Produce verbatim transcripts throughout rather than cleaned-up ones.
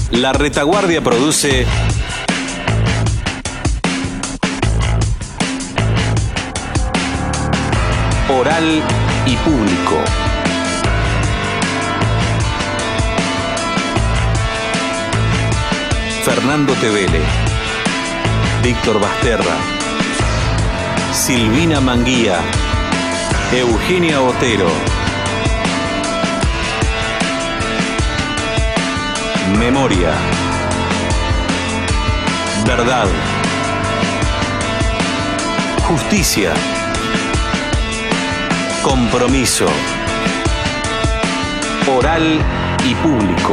La Retaguardia produce Oral y Público. Fernando Tevele, Víctor Basterra, Silvina Manguía, Eugenia Otero. Memoria, verdad, justicia, compromiso, oral y público.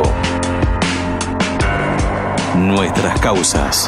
Nuestras causas.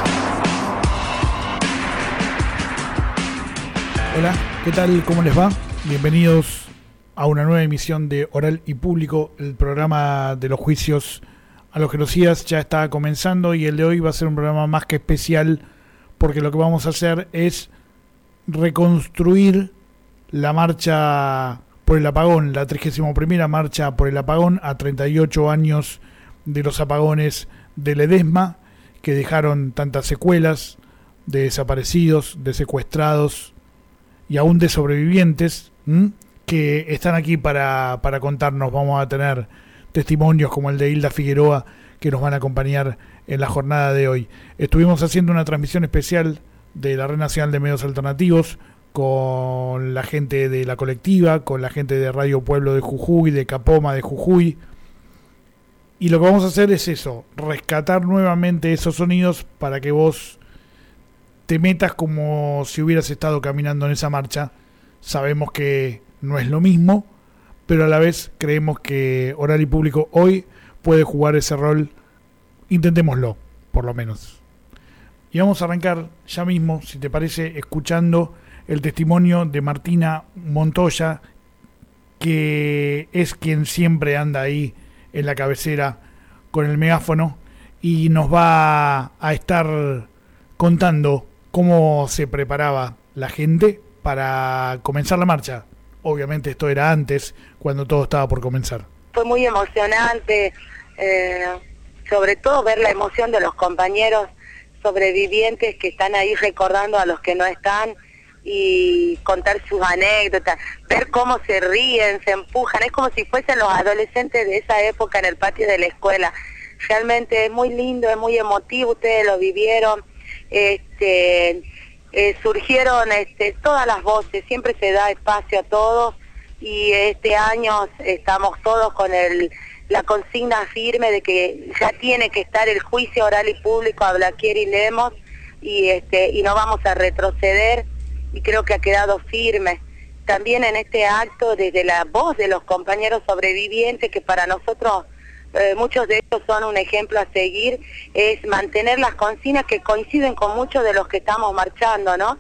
Hola, ¿qué tal? ¿Cómo les va? Bienvenidos a una nueva emisión de Oral y Público, el programa de los juicios a los genocidas. Ya está comenzando y el de hoy va a ser un programa más que especial porque lo que vamos a hacer es reconstruir la marcha por el apagón, la trigésima primera marcha por el apagón, a treinta y ocho años de los apagones de Ledesma, que dejaron tantas secuelas de desaparecidos, de secuestrados y aún de sobrevivientes, ¿m? que están aquí para, para contarnos. Vamos a tener testimonios como el de Hilda Figueroa que nos van a acompañar en la jornada de hoy. Estuvimos haciendo una transmisión especial de la Red Nacional de Medios Alternativos con la gente de la colectiva, con la gente de Radio Pueblo de Jujuy, de Capoma de Jujuy. Y lo que vamos a hacer es eso, rescatar nuevamente esos sonidos para que vos te metas como si hubieras estado caminando en esa marcha. Sabemos que no es lo mismo, pero a la vez creemos que Oral y Público hoy puede jugar ese rol. Intentémoslo, por lo menos. Y vamos a arrancar ya mismo, si te parece, escuchando el testimonio de Martina Montoya, que es quien siempre anda ahí en la cabecera con el megáfono y nos va a estar contando cómo se preparaba la gente para comenzar la marcha. Obviamente esto era antes, cuando todo estaba por comenzar. Fue muy emocionante, eh, sobre todo ver la emoción de los compañeros sobrevivientes que están ahí recordando a los que no están y contar sus anécdotas, ver cómo se ríen, se empujan, es como si fuesen los adolescentes de esa época en el patio de la escuela. Realmente es muy lindo, es muy emotivo, ustedes lo vivieron, este, eh, surgieron este, todas las voces, siempre se da espacio a todos y este año estamos todos con el, la consigna firme de que ya tiene que estar el juicio oral y público a Blaquier y Lemos y, este, y no vamos a retroceder. Y creo que ha quedado firme. También en este acto, desde la voz de los compañeros sobrevivientes, que para nosotros, eh, muchos de ellos son un ejemplo a seguir, es mantener las consignas que coinciden con muchos de los que estamos marchando, ¿no?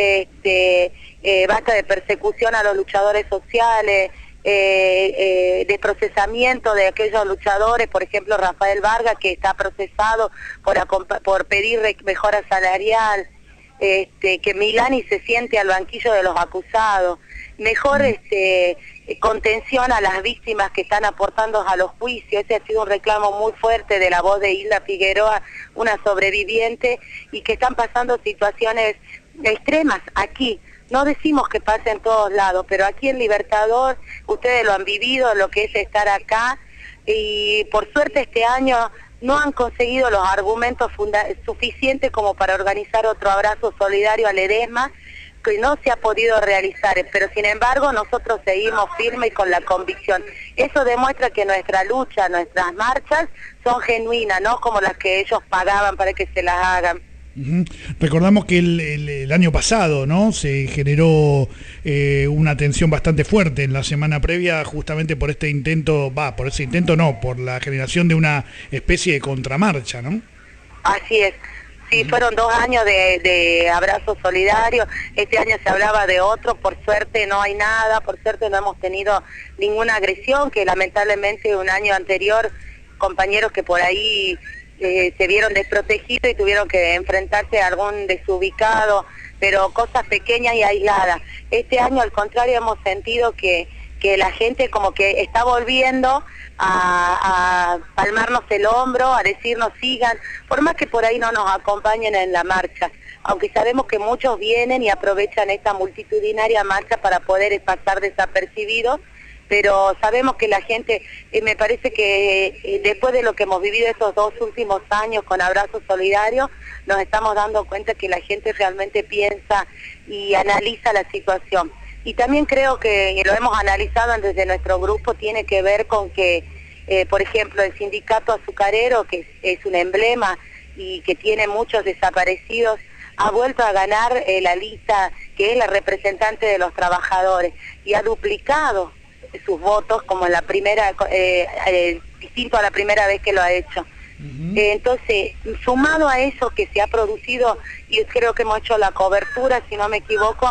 Este, eh, basta de persecución a los luchadores sociales, eh, eh, de procesamiento de aquellos luchadores, por ejemplo Rafael Vargas, que está procesado por, por pedir mejora salarial. Este, que Milani se siente al banquillo de los acusados, mejor este, contención a las víctimas que están aportando a los juicios. Ese ha sido un reclamo muy fuerte de la voz de Hilda Figueroa, una sobreviviente, y que están pasando situaciones extremas aquí. No decimos que pase en todos lados, pero aquí en Libertador ustedes lo han vivido, lo que es estar acá, y por suerte este año no han conseguido los argumentos funda- suficientes como para organizar otro abrazo solidario a Ledesma, que no se ha podido realizar, pero sin embargo nosotros seguimos firmes y con la convicción. Eso demuestra que nuestra lucha, nuestras marchas son genuinas, no como las que ellos pagaban para que se las hagan. Uh-huh. Recordamos que el, el, el año pasado, ¿no?, se generó eh, una tensión bastante fuerte en la semana previa, justamente por este intento, va, por ese intento no, por la generación de una especie de contramarcha, ¿no? Así es. Sí, fueron dos años de, de abrazo solidario. Este año se hablaba de otro, por suerte no hay nada, por suerte no hemos tenido ninguna agresión, que lamentablemente un año anterior compañeros que por ahí eh, se vieron desprotegidos y tuvieron que enfrentarse a algún desubicado, pero cosas pequeñas y aisladas. Este año al contrario hemos sentido que que la gente como que está volviendo a, a palmarnos el hombro, a decirnos sigan, por más que por ahí no nos acompañen en la marcha, aunque sabemos que muchos vienen y aprovechan esta multitudinaria marcha para poder pasar desapercibidos, pero sabemos que la gente, eh, me parece que eh, después de lo que hemos vivido estos dos últimos años con Abrazo Solidario, nos estamos dando cuenta que la gente realmente piensa y analiza la situación. Y también creo que, y lo hemos analizado desde nuestro grupo, tiene que ver con que, eh, por ejemplo, el sindicato azucarero, que es, es un emblema y que tiene muchos desaparecidos, ha vuelto a ganar eh, la lista que es la representante de los trabajadores y ha duplicado sus votos como en la primera, eh, eh, distinto a la primera vez que lo ha hecho. Uh-huh. eh, entonces, sumado a eso que se ha producido, y creo que hemos hecho la cobertura, si no me equivoco,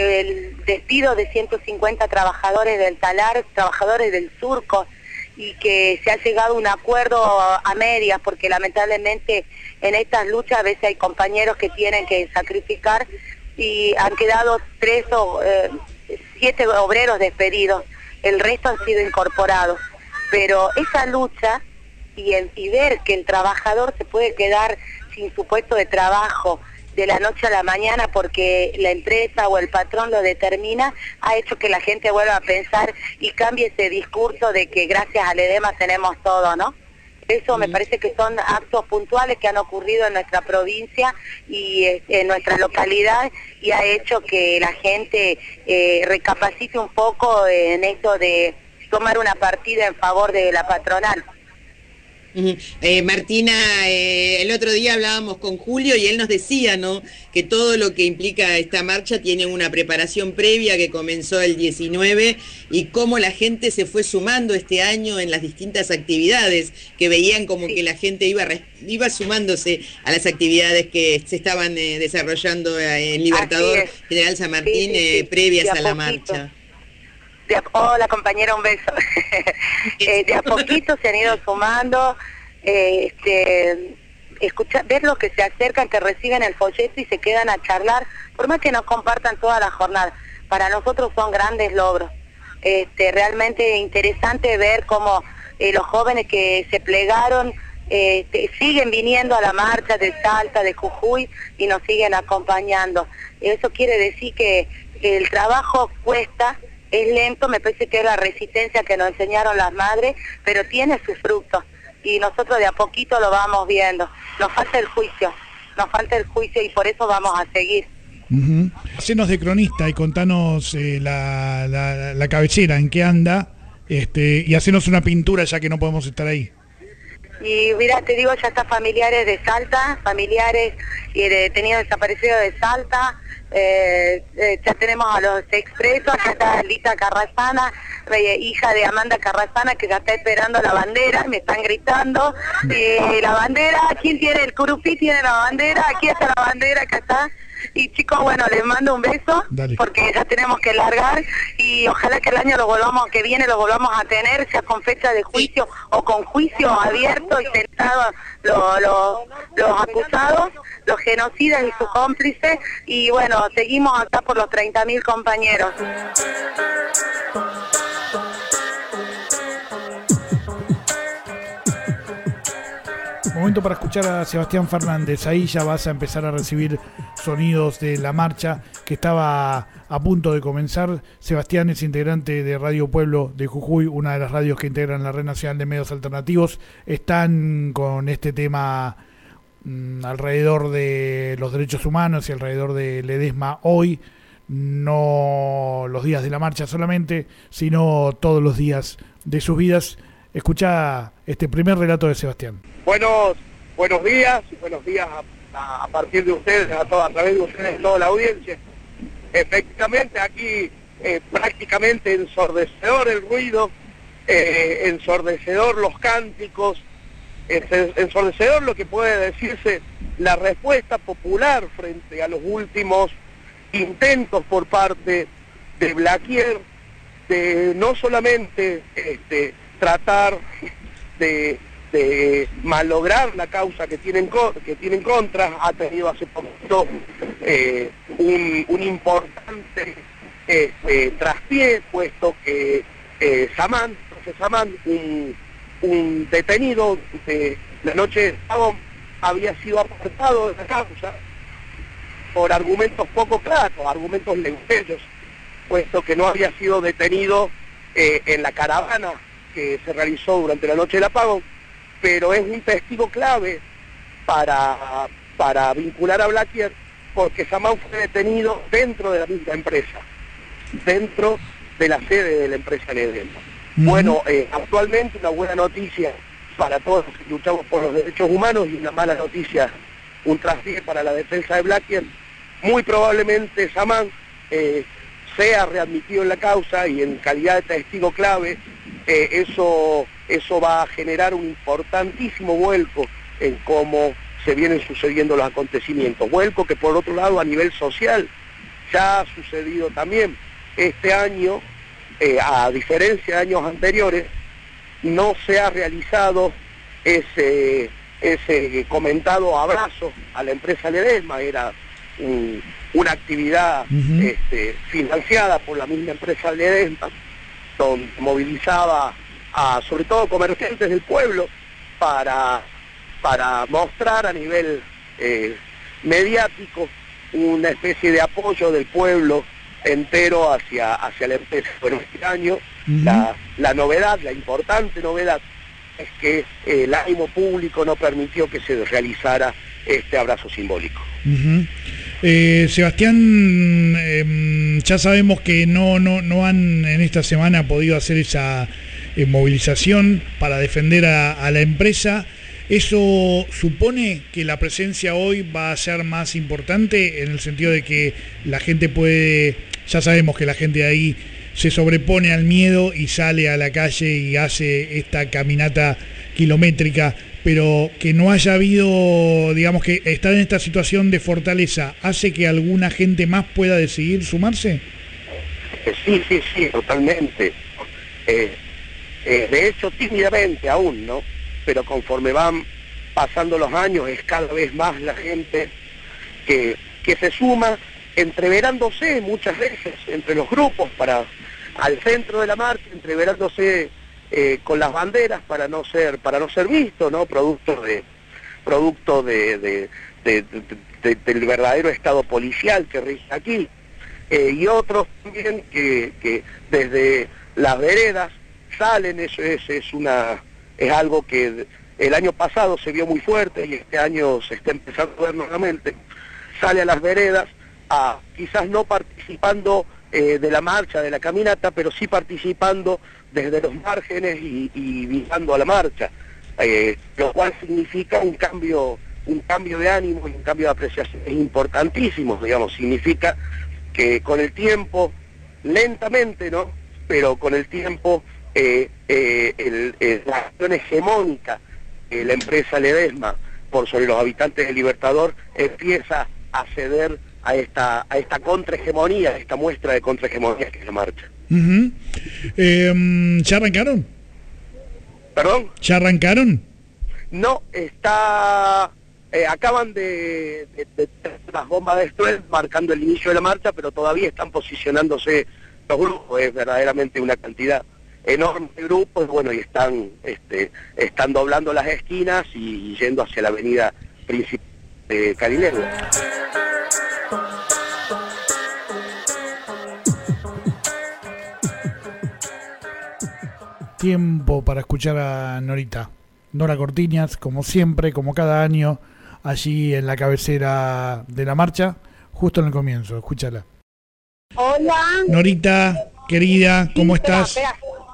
del despido de ciento cincuenta trabajadores del talar, trabajadores del surco, y que se ha llegado a un acuerdo a medias, porque lamentablemente en estas luchas a veces hay compañeros que tienen que sacrificar, y han quedado tres o eh, siete obreros despedidos, el resto han sido incorporados, pero esa lucha y, el, y ver que el trabajador se puede quedar sin su puesto de trabajo de la noche a la mañana porque la empresa o el patrón lo determina, ha hecho que la gente vuelva a pensar y cambie ese discurso de que gracias al edema tenemos todo, ¿no? Eso me parece que son actos puntuales que han ocurrido en nuestra provincia y eh, en nuestra localidad, y ha hecho que la gente eh, recapacite un poco en esto de tomar una partida en favor de la patronal. Uh-huh. eh, Martina, eh, el otro día hablábamos con Julio y él nos decía, ¿no?, que todo lo que implica esta marcha tiene una preparación previa que comenzó el diecinueve y cómo la gente se fue sumando este año en las distintas actividades, que veían como sí. que la gente iba, iba sumándose a las actividades que se estaban eh, desarrollando en Libertador General San Martín sí, sí, sí. Eh, previas a la marcha. De a, hola compañera, un beso. eh, de a poquito se han ido sumando, eh, este, escuchar, ver los que se acercan, que reciben el folleto y se quedan a charlar, por más que nos compartan toda la jornada. Para nosotros son grandes logros. Este, realmente interesante ver cómo eh, los jóvenes que se plegaron eh, siguen viniendo a la marcha de Salta, de Jujuy, y nos siguen acompañando. Eso quiere decir que el trabajo cuesta, es lento, me parece que es la resistencia que nos enseñaron las madres, pero tiene sus frutos y nosotros de a poquito lo vamos viendo. Nos falta el juicio, nos falta el juicio y por eso vamos a seguir. Uh-huh. Hacenos de cronista y contanos eh, la, la, la cabecera, en qué anda, este, y hacenos una pintura ya que no podemos estar ahí. Y mira, te digo, ya está familiares de Salta, familiares y de detenidos desaparecidos de Salta. Eh, eh, ya tenemos a los expresos, acá está Lita Carrasana, eh, hija de Amanda Carrasana, que ya está esperando la bandera, me están gritando, eh, la bandera, ¿quién tiene? El Curupí tiene la bandera, aquí está la bandera, acá está. Y chicos, bueno, les mando un beso. Dale. Porque ya tenemos que largar y ojalá que el año lo volvamos, que viene lo volvamos a tener, sea con fecha de juicio o con juicio abierto y sentados lo, lo, los acusados, los genocidas y sus cómplices. Y bueno, seguimos acá por los treinta mil compañeros. Momento para escuchar a Sebastián Fernández. Ahí ya vas a empezar a recibir sonidos de la marcha que estaba a punto de comenzar. Sebastián es integrante de Radio Pueblo de Jujuy, una de las radios que integran la Red Nacional de Medios Alternativos. Están con este tema mmm, alrededor de los derechos humanos y alrededor de Ledesma hoy, no los días de la marcha solamente, sino todos los días de sus vidas. Escucha este primer relato de Sebastián. Buenos, buenos días, buenos días a, a partir de ustedes, a, todo, a través de ustedes, toda la audiencia. Efectivamente, aquí eh, prácticamente ensordecedor el ruido, eh, ensordecedor los cánticos, eh, ensordecedor lo que puede decirse la respuesta popular frente a los últimos intentos por parte de Blaquier de no solamente este, tratar de, de malograr la causa que tienen que tienen contra, ha tenido hace poquito eh, un, un importante este, traspié, puesto que eh, Samán, José Samán, un, un detenido de la noche de sábado, había sido apartado de la causa por argumentos poco claros, argumentos lengueros, puesto que no había sido detenido eh, en la caravana que se realizó durante la noche del apagón, pero es un testigo clave para, para vincular a Blaquier, porque Samán fue detenido dentro de la misma empresa, dentro de la sede de la empresa Ledesma. Uh-huh. Bueno, eh, actualmente una buena noticia para todos los que luchamos por los derechos humanos y una mala noticia, un traspié para la defensa de Blaquier. Muy probablemente Samán eh, sea readmitido en la causa y en calidad de testigo clave, eh, eso, eso va a generar un importantísimo vuelco en cómo se vienen sucediendo los acontecimientos. Vuelco que por otro lado a nivel social ya ha sucedido también. Este año, eh, a diferencia de años anteriores, no se ha realizado ese, ese comentado abrazo a la empresa Ledesma. Era un, una actividad uh-huh. este, financiada por la misma empresa Ledesma, donde movilizaba a sobre todo comerciantes del pueblo para, para mostrar a nivel eh, mediático una especie de apoyo del pueblo entero hacia, hacia la empresa. Bueno, este año uh-huh. la, la novedad, la importante novedad, es que eh, el ánimo público no permitió que se realizara este abrazo simbólico. Uh-huh. eh, Sebastián, eh, ya sabemos que no, no, no han en esta semana podido hacer esa eh, movilización para defender a, a la empresa. ¿Eso supone que la presencia hoy va a ser más importante en el sentido de que la gente puede, ya sabemos que la gente de ahí se sobrepone al miedo y sale a la calle y hace esta caminata kilométrica, pero que no haya habido, digamos que estar en esta situación de fortaleza, hace que alguna gente más pueda decidir sumarse? Sí, sí, sí, totalmente. Eh, eh, de hecho, tímidamente aún, ¿no? Pero conforme van pasando los años es cada vez más la gente que, que se suma, entreverándose muchas veces entre los grupos para al centro de la marcha, entreverándose eh, con las banderas para no ser para no ser visto, ¿no? Producto de producto de, de, de, de, de del verdadero estado policial que rige aquí, eh, y otros también que, que desde las veredas salen. Eso es, es una es algo que el año pasado se vio muy fuerte y este año se está empezando a ver nuevamente. Sale a las veredas, a, quizás no participando eh, de la marcha, de la caminata, pero sí participando desde los márgenes y, y vigilando a la marcha, eh, lo cual significa un cambio, un cambio de ánimo y un cambio de apreciación importantísimo, digamos. Significa que con el tiempo, lentamente, ¿no?, pero con el tiempo, Eh, eh, el, el, la acción hegemónica de eh, la empresa Ledesma por sobre los habitantes del Libertador empieza a ceder a esta a esta contrahegemonía, a esta muestra de contrahegemonía que es la marcha. Uh-huh. eh, ¿Ya arrancaron? ¿Perdón? ¿Ya arrancaron? No, está... Eh, acaban de, de, de, de las bombas de Stuel marcando el inicio de la marcha, pero todavía están posicionándose los grupos. Es verdaderamente una cantidad enormes grupos, bueno, y están este, están doblando las esquinas y, y yendo hacia la avenida principal de Carilego. Tiempo para escuchar a Norita. Nora Cortiñas, como siempre, como cada año, allí en la cabecera de la marcha, justo en el comienzo. Escúchala. Hola. Norita, querida, ¿cómo sí, espera, estás? Espera.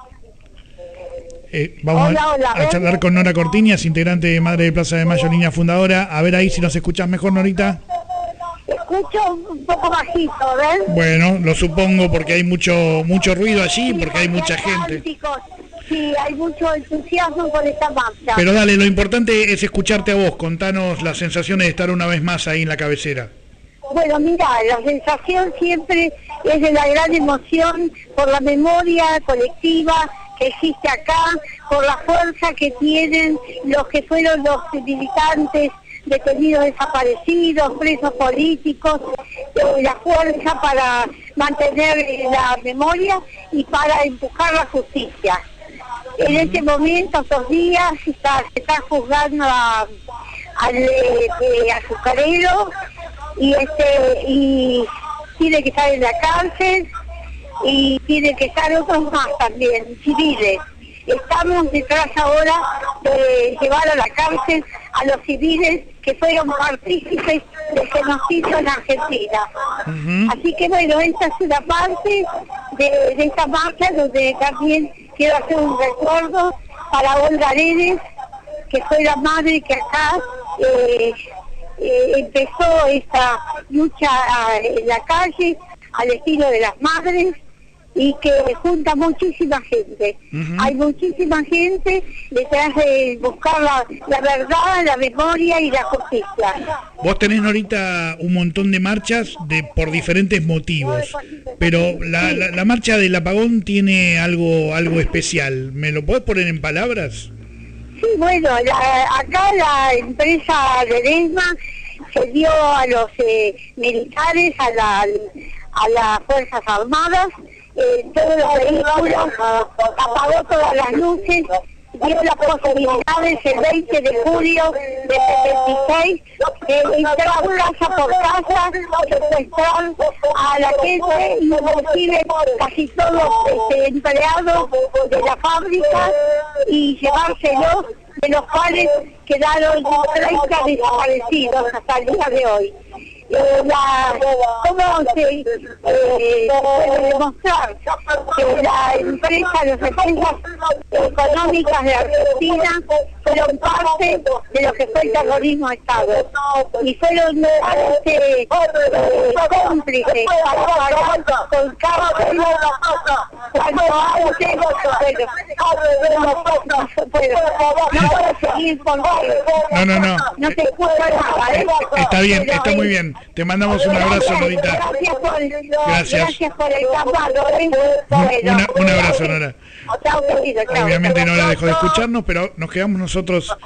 Eh, vamos hola, a, hola, a charlar con Nora Cortiñas, integrante de Madre de Plaza de Mayo, línea fundadora. A ver ahí si nos escuchas mejor, Norita. Escucho un poco bajito, ¿ves? Bueno, lo supongo porque hay mucho mucho ruido allí, sí, porque hay mucha gente. Cánticos. Sí, hay mucho entusiasmo por esta marcha. Pero dale, lo importante es escucharte a vos. Contanos las sensaciones de estar una vez más ahí en la cabecera. Bueno, mira, la sensación siempre es de la gran emoción por la memoria colectiva que existe acá, por la fuerza que tienen los que fueron los militantes detenidos, desaparecidos, presos políticos, eh, la fuerza para mantener la memoria y para empujar la justicia. En este momento, estos días, está, se está juzgando a, al eh, eh, azucarero y este y tiene que estar en la cárcel y tiene que estar otros más también, civiles. Estamos detrás ahora de llevar a la cárcel a los civiles que fueron partícipes del genocidio en Argentina. Uh-huh. Así que bueno, esta es una parte de, de esta marcha donde también quiero hacer un recuerdo para Olga Aredes, que fue la madre que acá eh, eh, empezó esta lucha a, en la calle al estilo de las madres, y que junta muchísima gente. Uh-huh. Hay muchísima gente detrás de buscar la, la verdad, la memoria y la justicia. Vos tenés, Norita, un montón de marchas de por diferentes motivos, pero la, sí. la, la marcha del apagón tiene algo algo especial. ¿Me lo podés poner en palabras? Sí, bueno, la, acá la empresa Ledesma se dio a los eh, militares, a, la, a las Fuerzas Armadas, Eh, todos los vehículos, apagó todas las luces, dio las posibilidades el veinte de julio de setenta y seis de entrar casa por casa, secuestrar a la gente, inclusive casi todos este, empleados de la fábrica, y llevárselos, de los cuales quedaron treinta desaparecidos hasta el día de hoy. Eh, la, ¿Cómo se eh, puede demostrar que la empresa, las empresas económicas de Argentina fueron parte de lo que fue el terrorismo de Estado y fueron este, eh, cómplices para pagar con cárcel cuando antes, bueno, no puedo seguir porque no, no, no, no te escucho nada, ¿eh? Está bien, está muy bien. Te mandamos un abrazo, Norita. Gracias por, Gracias. Gracias por el llamado. Una, un abrazo, Nora. Chao, querido, chao. Obviamente Nora dejó de escucharnos, pero nos quedamos nosotros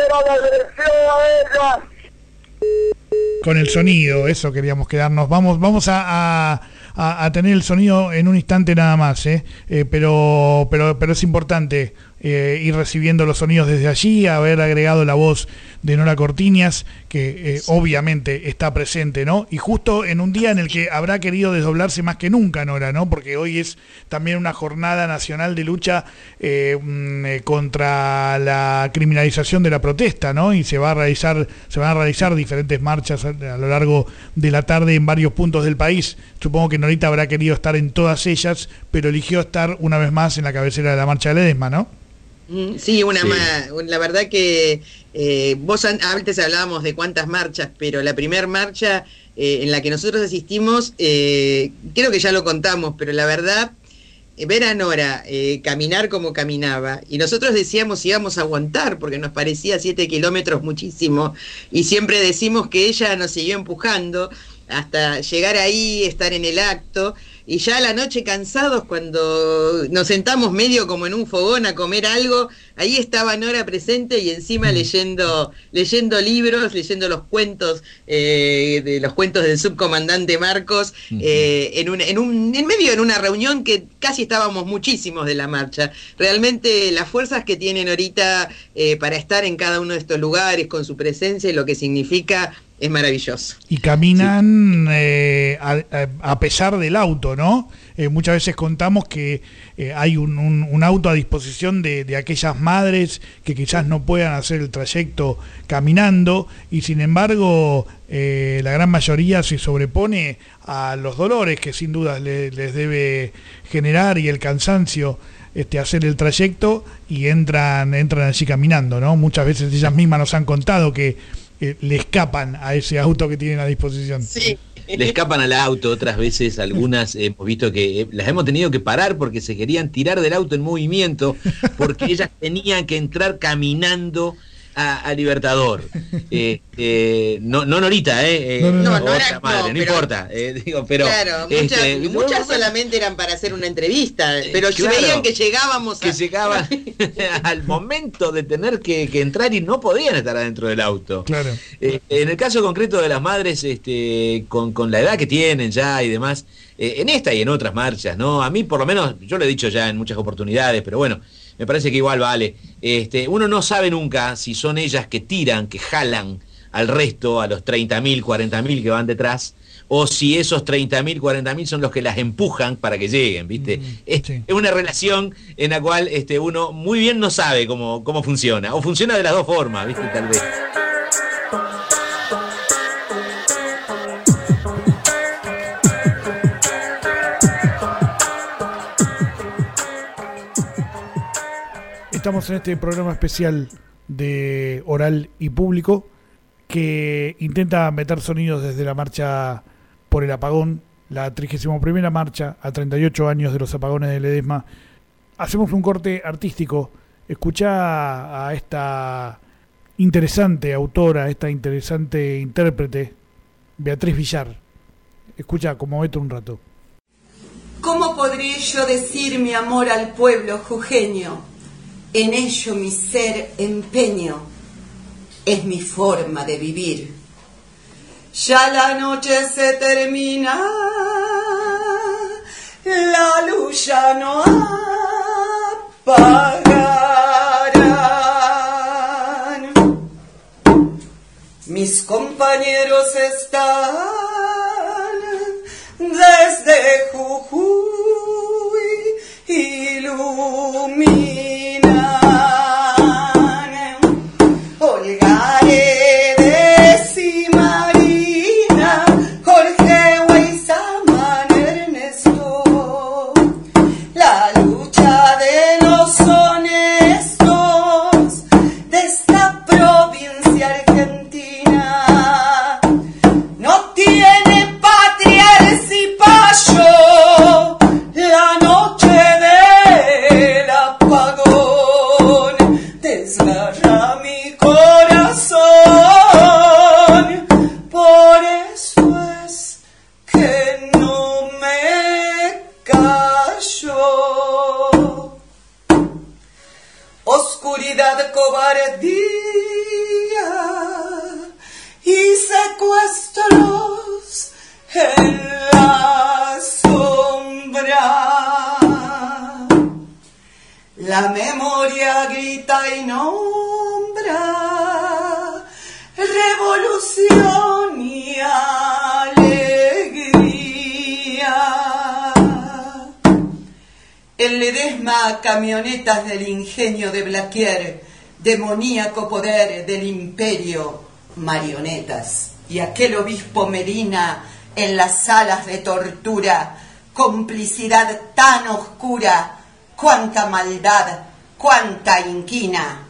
con el sonido. Eso queríamos quedarnos. Vamos, vamos a, a, a tener el sonido en un instante nada más, ¿eh? Eh, pero, pero, pero es importante eh, ir recibiendo los sonidos desde allí, haber agregado la voz de Nora Cortiñas, que eh, obviamente está presente, ¿no? Y justo en un día en el que habrá querido desdoblarse más que nunca, Nora, ¿no? Porque hoy es también una jornada nacional de lucha eh, eh, contra la criminalización de la protesta, ¿no? Y se va a realizar, se van a realizar diferentes marchas a, a lo largo de la tarde en varios puntos del país. Supongo que Norita habrá querido estar en todas ellas, pero eligió estar una vez más en la cabecera de la marcha de Ledesma, ¿no? Sí, una sí. más. La verdad que eh, vos antes hablábamos de cuántas marchas, pero la primera marcha eh, en la que nosotros asistimos, eh, creo que ya lo contamos, pero la verdad, eh, ver a Nora eh, caminar como caminaba, y nosotros decíamos si íbamos a aguantar, porque nos parecía siete kilómetros muchísimo, y siempre decimos que ella nos siguió empujando hasta llegar ahí, estar en el acto. Y ya a la noche, cansados, cuando nos sentamos medio como en un fogón a comer algo, ahí estaba Nora presente y encima leyendo leyendo libros, leyendo los cuentos, eh, de los cuentos del subcomandante Marcos, eh, en, un, en, un, en medio de una reunión que casi estábamos muchísimos de la marcha. Realmente las fuerzas que tiene Norita eh, para estar en cada uno de estos lugares, con su presencia y lo que significa, es maravilloso. Y caminan sí. eh, a, a pesar del auto, ¿no? Eh, muchas veces contamos que eh, hay un, un, un auto a disposición de, de aquellas madres que quizás no puedan hacer el trayecto caminando, y sin embargo eh, la gran mayoría se sobrepone a los dolores que sin duda le, les debe generar y el cansancio este, hacer el trayecto, y entran, entran allí caminando, ¿no? Muchas veces ellas mismas nos han contado que Eh, le escapan a ese auto que tienen a disposición. Sí. Le escapan al auto, otras veces algunas eh, hemos visto que eh, las hemos tenido que parar porque se querían tirar del auto en movimiento, porque ellas tenían que entrar caminando a, a Libertador. Eh, eh, no, no Norita, ¿eh? No, no, no, otra no era- madre, no, no, pero- importa. Eh, digo, pero, Claro, muchas, este, muchas no, solamente eran para hacer una entrevista, pero claro. se veían que llegábamos a... que llegaban al momento de tener que, que entrar y no podían estar adentro del auto. Claro. Eh, en el caso concreto de las madres, este, con, con la edad que tienen ya y demás, eh, en esta y en otras marchas, ¿no? A mí por lo menos, yo lo he dicho ya en muchas oportunidades, pero bueno, me parece que igual vale. Este, uno no sabe nunca si son ellas que tiran, que jalan al resto, a los treinta mil, cuarenta mil que van detrás, o si esos treinta mil, cuarenta mil son los que las empujan para que lleguen, ¿viste? Mm, es, sí. es una relación en la cual este, uno muy bien no sabe cómo, cómo funciona, o funciona de las dos formas, ¿viste? Tal vez. Estamos en este programa especial de Oral y Público que intenta meter sonidos desde la marcha por el apagón, la trigésima primera marcha a treinta y ocho años de los apagones de Ledesma. Hacemos un corte artístico. Escuchá a esta interesante autora, esta interesante intérprete, Beatriz Villar. Escucha, conmovete un rato. ¿Cómo podré yo decir mi amor al pueblo jujeño? En ello mi ser empeño, es mi forma de vivir. Ya la noche se termina, la luz ya no apagarán. Mis compañeros están desde Jujuy iluminan. Olgaredes y Marina, Jorge Huayzaman, Ernesto. La lucha de los honestos de esta provincia argentina no tiene patria el cipayo. La noche del apagón desgarra mi corazón. Por eso es que no me callo. Oscuridad, cobardía y secuestros en la sombra. La memoria grita y nombra revolución y alegría. El Ledesma, camionetas del ingenio de Blaquier, demoníaco poder del imperio, marionetas. Y aquel obispo Medina en las salas de tortura, complicidad tan oscura, cuánta maldad, cuánta inquina.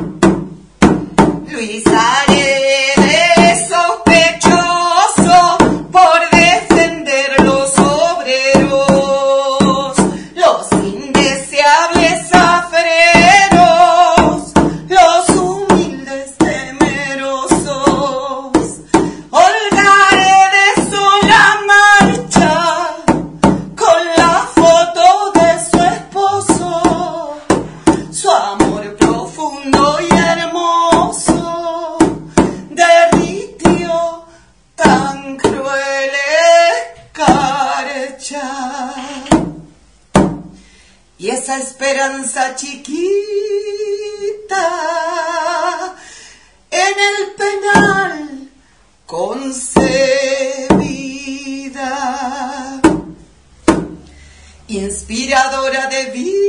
Luis Aredes, sospechoso por defender los obreros, los indeseables afreros, los humildes temerosos. Olgaredes en la marcha con la foto de su esposo, su amor profundo y hermoso derritió tan cruel escarcha. Y esa esperanza chiquita en el penal concebida, inspiradora de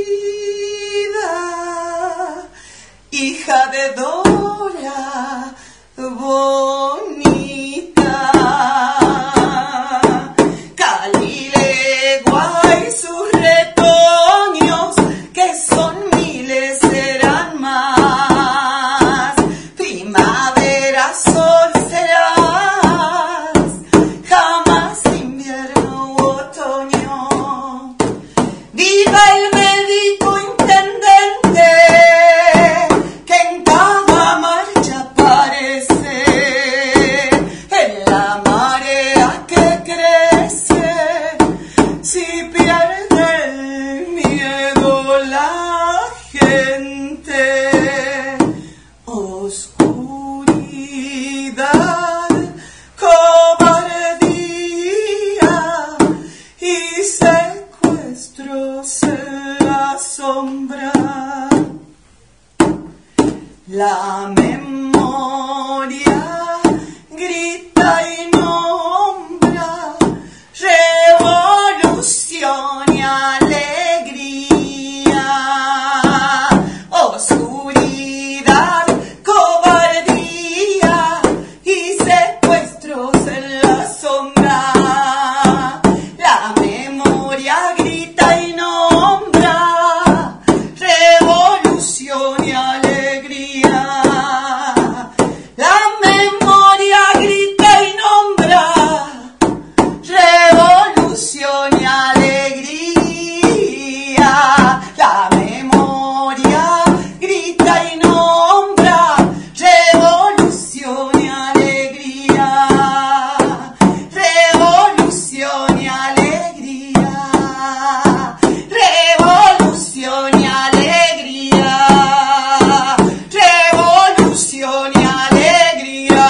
vida, hija de Dora bonita. Calilegua y sus retoños, que son miles, serán más. Primavera, sol serás, jamás invierno u otoño. Viva el médico intendente, que en cada marcha La memoria grita y nombra revolución y alegría, oscuridad, cobardía y secuestros en la sombra. La memoria grita y nombra revolución y alegría. La memoria grita y nombra revolución y alegría. La memoria grita y nombra revolución y alegría. Revolución y alegría. Revolución y alegría. Revolución y alegría.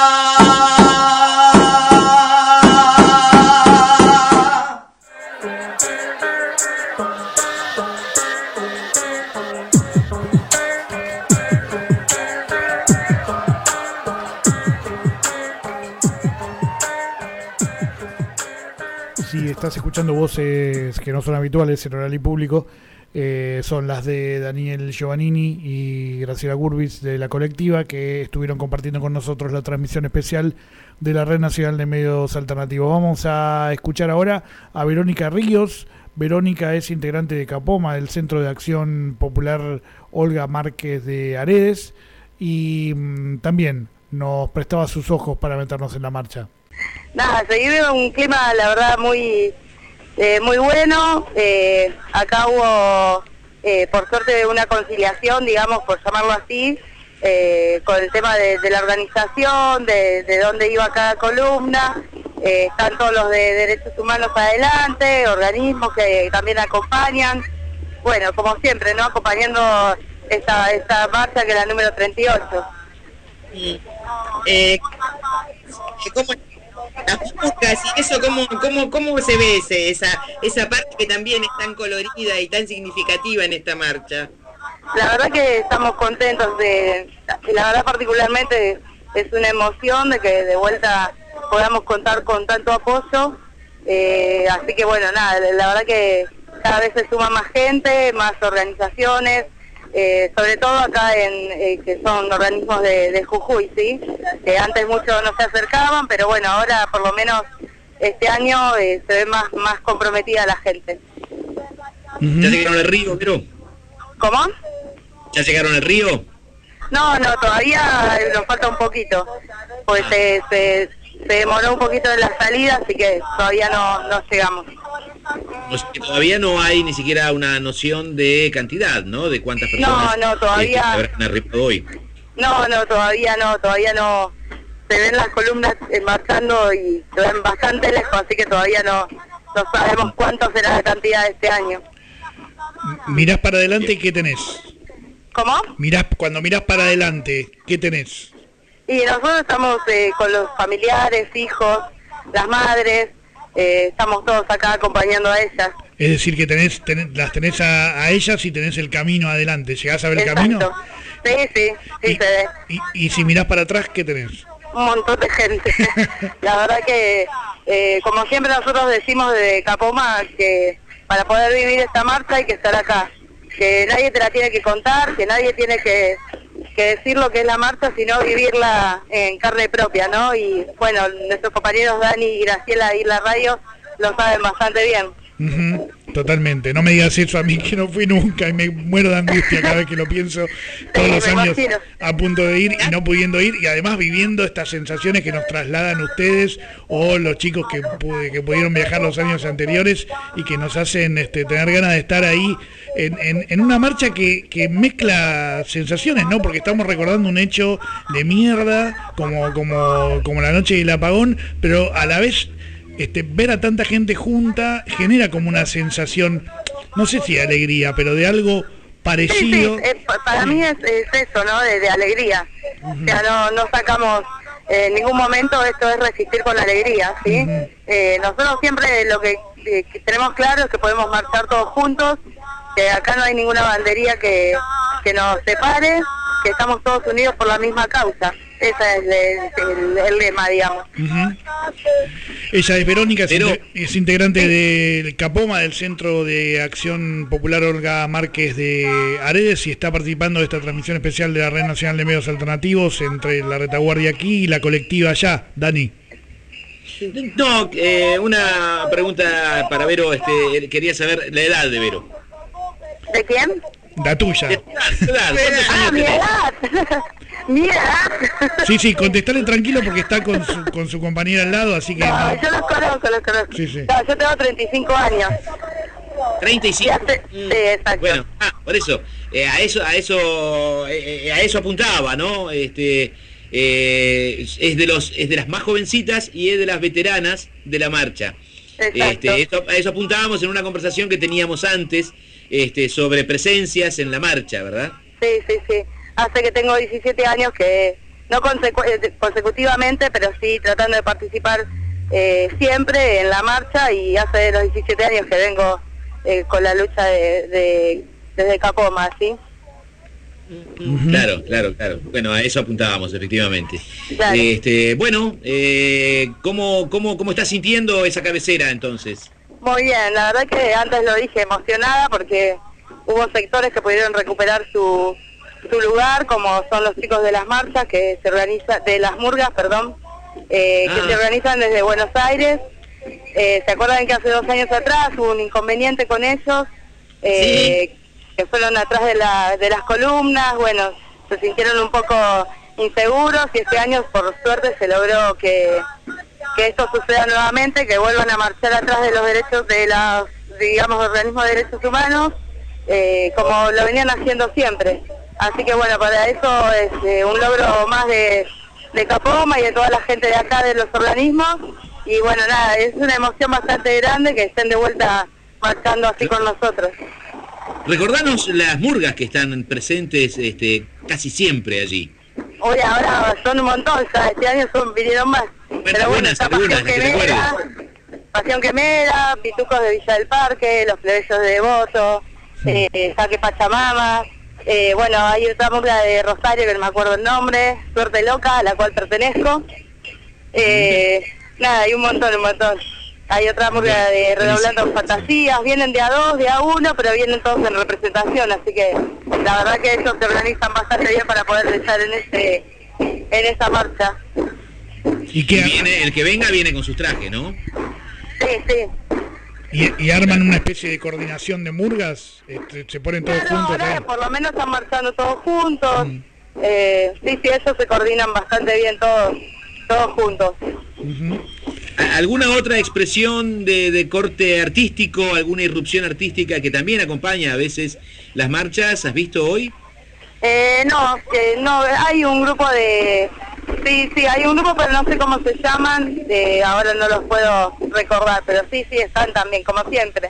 Si estás escuchando voces que no son habituales en Oral y Público, eh, son las de Daniel Giovannini y Graciela Gurbis de La Colectiva, que estuvieron compartiendo con nosotros la transmisión especial de la Red Nacional de Medios Alternativos. Vamos a escuchar ahora a Verónica Ríos. Verónica es integrante de Capoma, del Centro de Acción Popular Olga Márquez de Aredes, y mmm, también nos prestaba sus ojos para meternos en la marcha. Nada, se vive un clima, la verdad, muy eh, muy bueno. Eh, acá hubo, eh, por suerte, una conciliación, digamos, por llamarlo así, eh, con el tema de, de la organización, de, de dónde iba cada columna. Eh, están todos los de derechos humanos adelante, organismos que también acompañan. Bueno, como siempre, ¿no? Acompañando esta, esta marcha, que es la número treinta y ocho. Sí. Eh, ¿Cómo? Las buscas y eso, ¿cómo, cómo, cómo se ve ese, esa, esa parte que también es tan colorida y tan significativa en esta marcha? La verdad que estamos contentos, de, la verdad particularmente es una emoción de que de vuelta podamos contar con tanto apoyo, eh, así que bueno, nada, la verdad que cada vez se suma más gente, más organizaciones, Eh, sobre todo acá en eh, que son organismos de, de Jujuy, ¿sí? Que antes muchos no se acercaban, pero bueno, ahora por lo menos este año eh, se ve más más comprometida la gente. Uh-huh. ¿Ya llegaron al río, pero? ¿Cómo? ¿Ya llegaron al río? No, no, todavía nos falta un poquito, pues se, se, se demoró un poquito de la salida, así que todavía no, no llegamos. O sea, que todavía no hay ni siquiera una noción de cantidad, ¿no? De cuántas personas no, no, todavía, eh, habrán arribado hoy. No, no, todavía no, todavía no. Se ven las columnas eh, marchando y se ven bastante lejos, así que todavía no, no sabemos cuánto será la cantidad de este año. Mirás para adelante y ¿qué tenés? ¿Cómo? Mirás, cuando mirás para adelante, ¿qué tenés? Y nosotros estamos eh, con los familiares, hijos, las madres, eh, estamos todos acá acompañando a ellas. Es decir, que tenés, tenés las tenés a, a ellas y tenés el camino adelante. ¿Llegás a ver Exacto. el camino? Sí, sí, sí y, se ve. Y, y si mirás para atrás, ¿qué tenés? Un montón de gente. La verdad que, eh, como siempre nosotros decimos de Capoma, que para poder vivir esta marcha hay que estar acá. Que nadie te la tiene que contar, que nadie tiene que, que decir lo que es la marcha, sino vivirla en carne propia, ¿no? Y bueno, nuestros compañeros Dani y Graciela de Isla Radio lo saben bastante bien. Uh-huh, totalmente, no me digas eso a mí, que no fui nunca y me muero de angustia cada vez que lo pienso, todos sí, los años imagino. A punto de ir y no pudiendo ir, y además viviendo estas sensaciones que nos trasladan ustedes o los chicos que, que pudieron viajar los años anteriores y que nos hacen este, tener ganas de estar ahí en, en, en una marcha que, que mezcla sensaciones, ¿no? Porque estamos recordando un hecho de mierda como, como, como la noche del apagón, pero a la vez Este, ver a tanta gente junta genera como una sensación, no sé si de alegría, pero de algo parecido. Sí, sí, eh, para mí es, es eso, ¿no? De, de alegría. Uh-huh. O sea, no, no sacamos eh, en ningún momento esto es resistir con la alegría, ¿sí? Uh-huh. eh, nosotros siempre lo que, eh, que tenemos claro es que podemos marchar todos juntos, que acá no hay ninguna bandería que, que nos separe, que estamos todos unidos por la misma causa. Ese es el, el, el lema, digamos. Uh-huh. Ella es Verónica, es, Pero, inte- es integrante sí. del CAPOMA, del Centro de Acción Popular Olga Márquez de Aredes, y está participando de esta transmisión especial de la Red Nacional de Medios Alternativos entre la retaguardia aquí y la colectiva allá. Dani. No, eh, una pregunta para Vero, este, quería saber la edad de Vero. ¿De quién? La tuya. La edad, ¿cuántos Ah, años mi tenés? edad. Mi edad. Sí, sí, contestale tranquilo porque está con su, con su compañera al lado, así que... No, no. yo los conozco, los conozco. Sí, sí. No, yo tengo treinta y cinco años. treinta y cinco. Ya sé, sí, exacto. Bueno, ah, por eso, eh, a eso, a eso, eh, a eso apuntaba, ¿no? Este, eh, es de los, es de las más jovencitas y es de las veteranas de la marcha. Exacto. Este, esto, a eso apuntábamos en una conversación que teníamos antes, este, sobre presencias en la marcha, ¿verdad? Sí, sí, sí. Hace que tengo diecisiete años que, no consecu eh, consecutivamente, pero sí tratando de participar eh, siempre en la marcha, y hace de los diecisiete años que vengo eh, con la lucha de, de desde Capoma, ¿sí? Uh-huh. Claro, claro, claro. Bueno, a eso apuntábamos, efectivamente. Claro. Este, bueno, eh, ¿cómo, cómo, ¿cómo estás sintiendo esa cabecera entonces? Muy bien, la verdad que antes lo dije emocionada porque hubo sectores que pudieron recuperar su, su lugar, como son los chicos de las marchas que se organizan, de las murgas, perdón, eh, Ah. que se organizan desde Buenos Aires. Eh, ¿Se acuerdan que hace dos años atrás hubo un inconveniente con ellos? Eh, Sí. Que fueron atrás de, la, de las columnas, bueno, se sintieron un poco inseguros, y este año por suerte se logró que, que esto suceda nuevamente, que vuelvan a marchar atrás de los derechos de los, digamos, organismos de derechos humanos, eh, como lo venían haciendo siempre. Así que bueno, para eso es eh, un logro más de, de Capoma y de toda la gente de acá, de los organismos, y bueno, nada, es una emoción bastante grande que estén de vuelta marchando así con nosotros. Recordanos las murgas que están presentes este, casi siempre allí. Hoy ahora son un montón, ya este año son, vinieron más. Bueno, Pero bueno, algunas, está algunas, Pasión que te Quemera, recuerdes. Pasión Quemera, Pitucos de Villa del Parque, Los Plebeyos de Devoto, eh, Saque Pachamama, eh, bueno, hay otra murga de Rosario que no me acuerdo el nombre, Suerte Loca, a la cual pertenezco. Eh, nada, hay un montón, un montón. Hay otra murga de Redoblando Fantasías, vienen de a dos, de a uno, pero vienen todos en representación, así que la verdad que ellos se organizan bastante bien para poder estar en este en esta marcha. ¿Y, qué, Y viene, el que venga viene con sus trajes, ¿no? Sí, sí. y, y arman una especie de coordinación de murgas? Este, ¿Se ponen todos Claro, juntos? ahora ahí? por lo menos están marchando todos juntos. Mm. Eh, sí, sí, ellos se coordinan bastante bien todos, todos juntos. Uh-huh. ¿Alguna otra expresión de, de corte artístico, alguna irrupción artística que también acompaña a veces las marchas? ¿Has visto hoy? Eh, no, eh, no, hay un grupo de... Sí, sí, hay un grupo, pero no sé cómo se llaman, eh, ahora no los puedo recordar, pero sí, sí, están también, como siempre.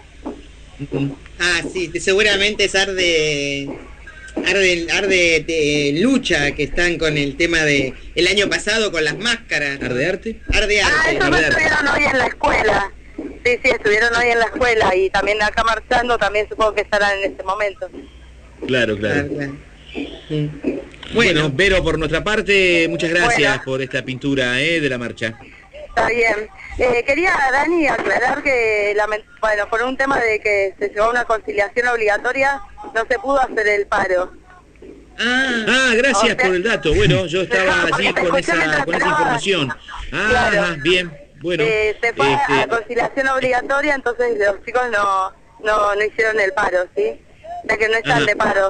Ah, sí, seguramente es Arde, Arde, Arde de Lucha, que están con el tema de el año pasado con las máscaras. ¿Ardearte? Arde Ah, Arte. ellos no Ardearte. estuvieron hoy en la escuela. Sí, sí, estuvieron hoy en la escuela y también acá marchando, también supongo que estarán en este momento. Claro, claro. Claro, claro. Sí. Bueno, Vero, por nuestra parte, muchas gracias Bueno. por esta pintura eh, de la marcha. Está bien. Eh, quería, Dani, aclarar que, lament- bueno, por un tema de que se llegó a una conciliación obligatoria, no se pudo hacer el paro. Ah, Ah, gracias O sea- por el dato. Bueno, yo estaba Porque allí te con escuché esa, mientras con esa hablabas. información. Ah, Claro. ajá, bien. Bueno, Eh, se fue a este, conciliación obligatoria, entonces los chicos no, no, no hicieron el paro, ¿sí? Ya que no están Ajá. de paro.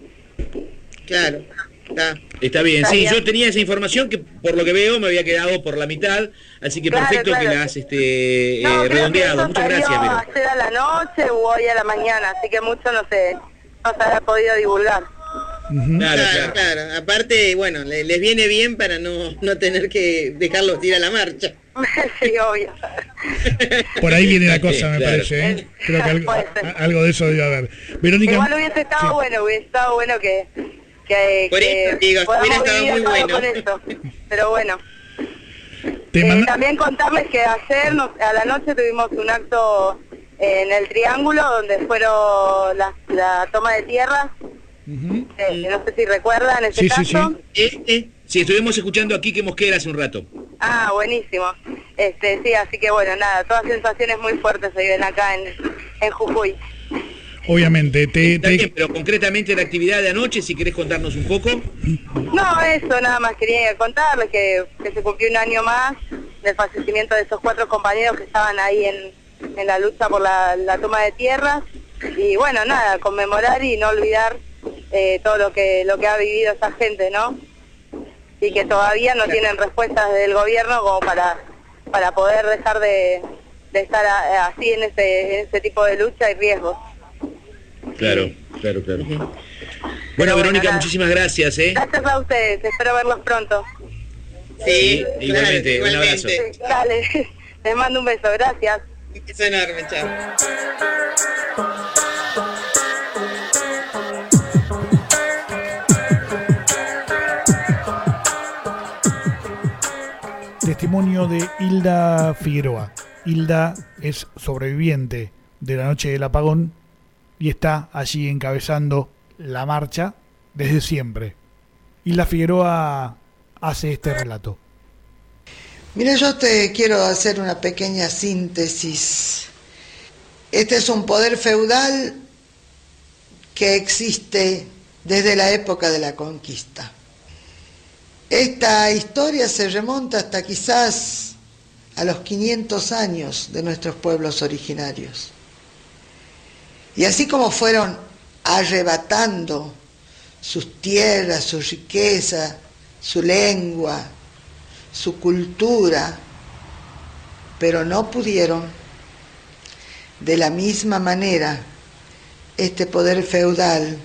claro. Está. está bien. Está Sí, bien. yo tenía esa información que por lo que veo me había quedado por la mitad, así que Claro, perfecto claro. que la has este, No, eh, creo que redondeado. eso Muchas salió gracias, Vero. ayer a la noche o hoy a la mañana, así que mucho no se, no se habrá podido divulgar. Uh-huh. Claro, Claro, claro. claro. Aparte, bueno, le- les viene bien para no, no tener que dejarlos ir a la marcha. Sí, obvio. Por ahí viene la cosa, me Claro. parece. ¿eh? Creo que algo, Puede ser. a- algo de eso debe haber. Verónica. Igual hubiese estado Sí. bueno, hubiese estado bueno que... que Por que eso, digo, podamos hubiera estado vivir muy algo bueno. con eso. Pero bueno. Te Eh, manda- también contarles que ayer nos- a la noche tuvimos un acto en el Triángulo donde fueron la, la toma de tierras Uh-huh. Eh, no sé si recuerdan ese sí, caso. Sí, sí. Eh, eh, sí, estuvimos escuchando a Quique Mosquera hace un rato. Ah, buenísimo. Este, sí, así que bueno, nada, todas sensaciones muy fuertes se viven acá en, en Jujuy. Obviamente, te, Está te... bien, pero concretamente la actividad de anoche, si querés contarnos un poco. No, eso nada más quería contarles que, que se cumplió un año más del fallecimiento de esos cuatro compañeros que estaban ahí en, en la lucha por la, la toma de tierras. Y bueno, nada, conmemorar y no olvidar eh, todo lo que lo que ha vivido esa gente, ¿no? Y que todavía no tienen respuestas del gobierno como para para poder dejar de, de estar a, así en ese, en ese tipo de lucha y riesgos. Claro, claro, claro. Uh-huh. Bueno, bueno, Verónica, nada. muchísimas gracias, ¿eh? Gracias a ustedes, espero verlos pronto. Sí, sí igualmente, claro, un abrazo. Sí, dale, les mando un beso, gracias. Un beso enorme, chao. Testimonio de Hilda Figueroa. Hilda es sobreviviente de la noche del apagón y está allí encabezando la marcha desde siempre. Hilda Figueroa hace este relato. Mira, yo te quiero hacer una pequeña síntesis. Este es un poder feudal que existe desde la época de la conquista. Esta historia se remonta hasta quizás a los quinientos años de nuestros pueblos originarios. Y así como fueron arrebatando sus tierras, su riqueza, su lengua, su cultura, pero no pudieron, de la misma manera, este poder feudal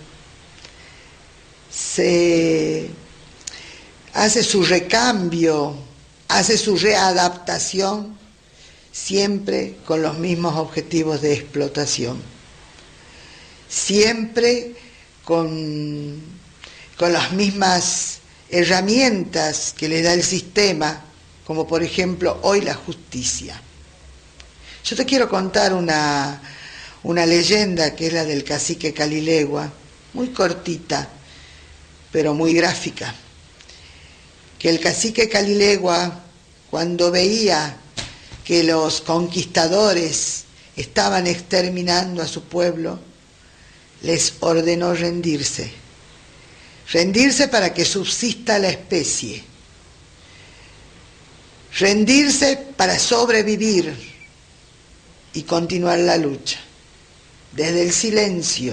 se hace su recambio, hace su readaptación, siempre con los mismos objetivos de explotación, siempre con, con las mismas herramientas que le da el sistema, como por ejemplo hoy la justicia. Yo te quiero contar una, una leyenda que es la del cacique Calilegua, muy cortita, pero muy gráfica. Que el cacique Calilegua, cuando veía que los conquistadores estaban exterminando a su pueblo, les ordenó rendirse. Rendirse para que subsista la especie. Rendirse para sobrevivir y continuar la lucha. Desde el silencio,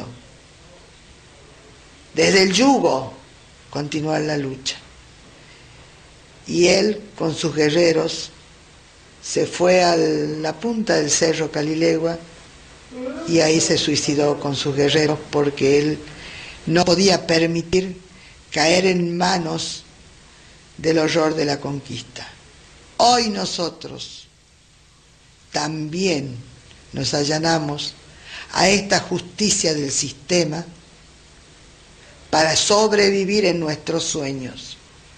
desde el yugo, continuar la lucha. Y él, con sus guerreros, se fue a la punta del cerro Calilegua y ahí se suicidó con sus guerreros porque él no podía permitir caer en manos del horror de la conquista. Hoy nosotros también nos allanamos a esta justicia del sistema para sobrevivir en nuestros sueños.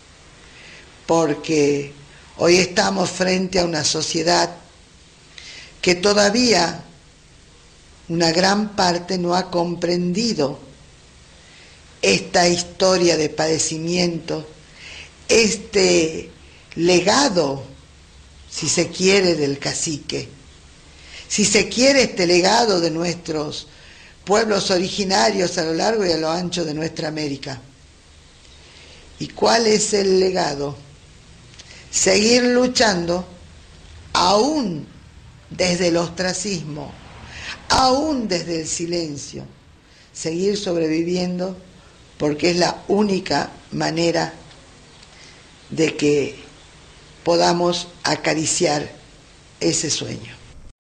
Porque hoy estamos frente a una sociedad que todavía una gran parte no ha comprendido esta historia de padecimiento, este legado, si se quiere, del cacique, si se quiere este legado de nuestros pueblos originarios a lo largo y a lo ancho de nuestra América. ¿Y cuál es el legado? Seguir luchando aún desde el ostracismo, aún desde el silencio, seguir sobreviviendo porque es la única manera de que podamos acariciar ese sueño.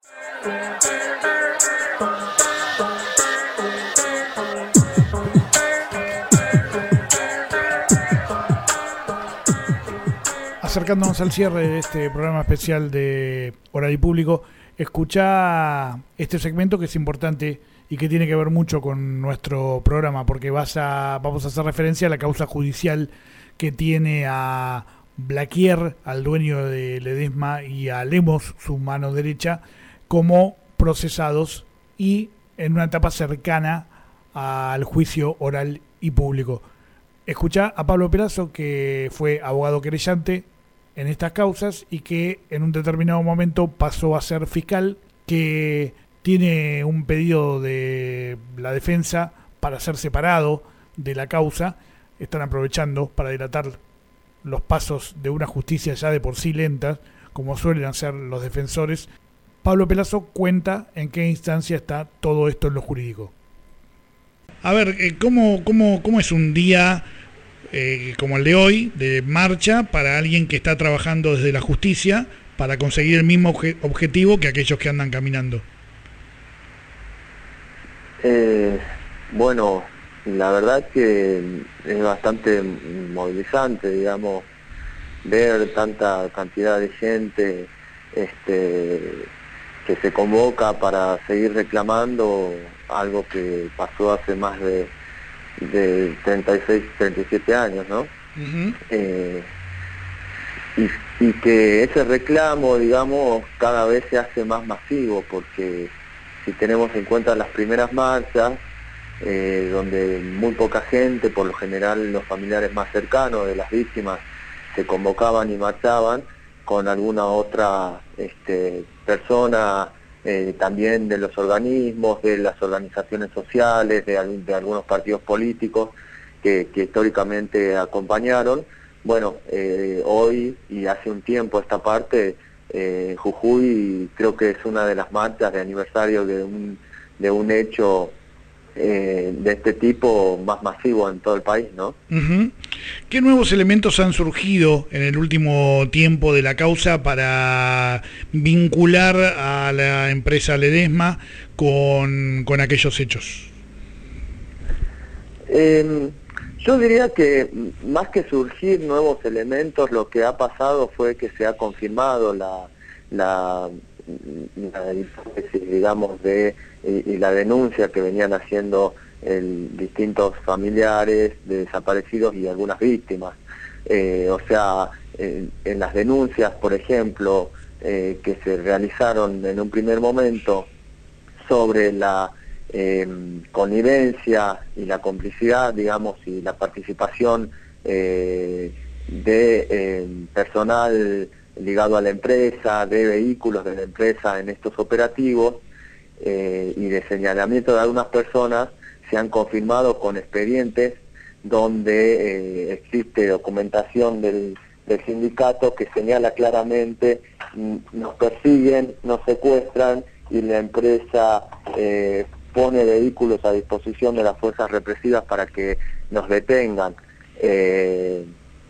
Acercándonos al cierre de este programa especial de Oral y Público, escuchá este segmento que es importante y que tiene que ver mucho con nuestro programa, porque vas a, vamos a hacer referencia a la causa judicial que tiene a Blaquier, al dueño de Ledesma, y a Lemos, su mano derecha, como procesados y en una etapa cercana al juicio oral y Público. Escuchá a Pablo Perazzo, que fue abogado querellante en estas causas y que en un determinado momento pasó a ser fiscal, que tiene un pedido de la defensa para ser separado de la causa. Están aprovechando para dilatar los pasos de una justicia ya de por sí lenta, como suelen hacer los defensores. Pablo Perazzo cuenta en qué instancia está todo esto en lo jurídico. A ver, ¿cómo, cómo, cómo es un día eh, como el de hoy, de marcha, para alguien que está trabajando desde la justicia para conseguir el mismo obje- objetivo que aquellos que andan caminando? Eh, bueno, la verdad que es bastante movilizante, digamos, ver tanta cantidad de gente este, que se convoca para seguir reclamando algo que pasó hace más de, de treinta y seis, treinta y siete años, ¿no? Uh-huh. Eh, y, y que ese reclamo, digamos, cada vez se hace más masivo, porque si tenemos en cuenta las primeras marchas, eh, donde muy poca gente, por lo general los familiares más cercanos de las víctimas, se convocaban y marchaban con alguna otra este, persona, eh, también de los organismos, de las organizaciones sociales, de, de algunos partidos políticos que, que históricamente acompañaron. Bueno, eh, hoy y hace un tiempo esta parte, eh, Jujuy creo que es una de las marchas de aniversario de un, de un hecho eh, de este tipo más masivo en todo el país, ¿no? Uh-huh. ¿Qué nuevos elementos han surgido en el último tiempo de la causa para vincular a la empresa Ledesma con, con aquellos hechos? Eh, yo diría que más que surgir nuevos elementos, lo que ha pasado fue que se ha confirmado la, la, la hipótesis, digamos, de y, y la denuncia que venían haciendo el, distintos familiares de desaparecidos y algunas víctimas. Eh, o sea, en, en las denuncias, por ejemplo, eh, que se realizaron en un primer momento sobre la Eh, connivencia y la complicidad, digamos, y la participación eh, de eh, personal ligado a la empresa, de vehículos de la empresa en estos operativos eh, y de señalamiento de algunas personas, se han confirmado con expedientes donde eh, existe documentación del, del sindicato que señala claramente: nos persiguen, nos secuestran y la empresa eh, pone vehículos a disposición de las fuerzas represivas para que nos detengan. Eh,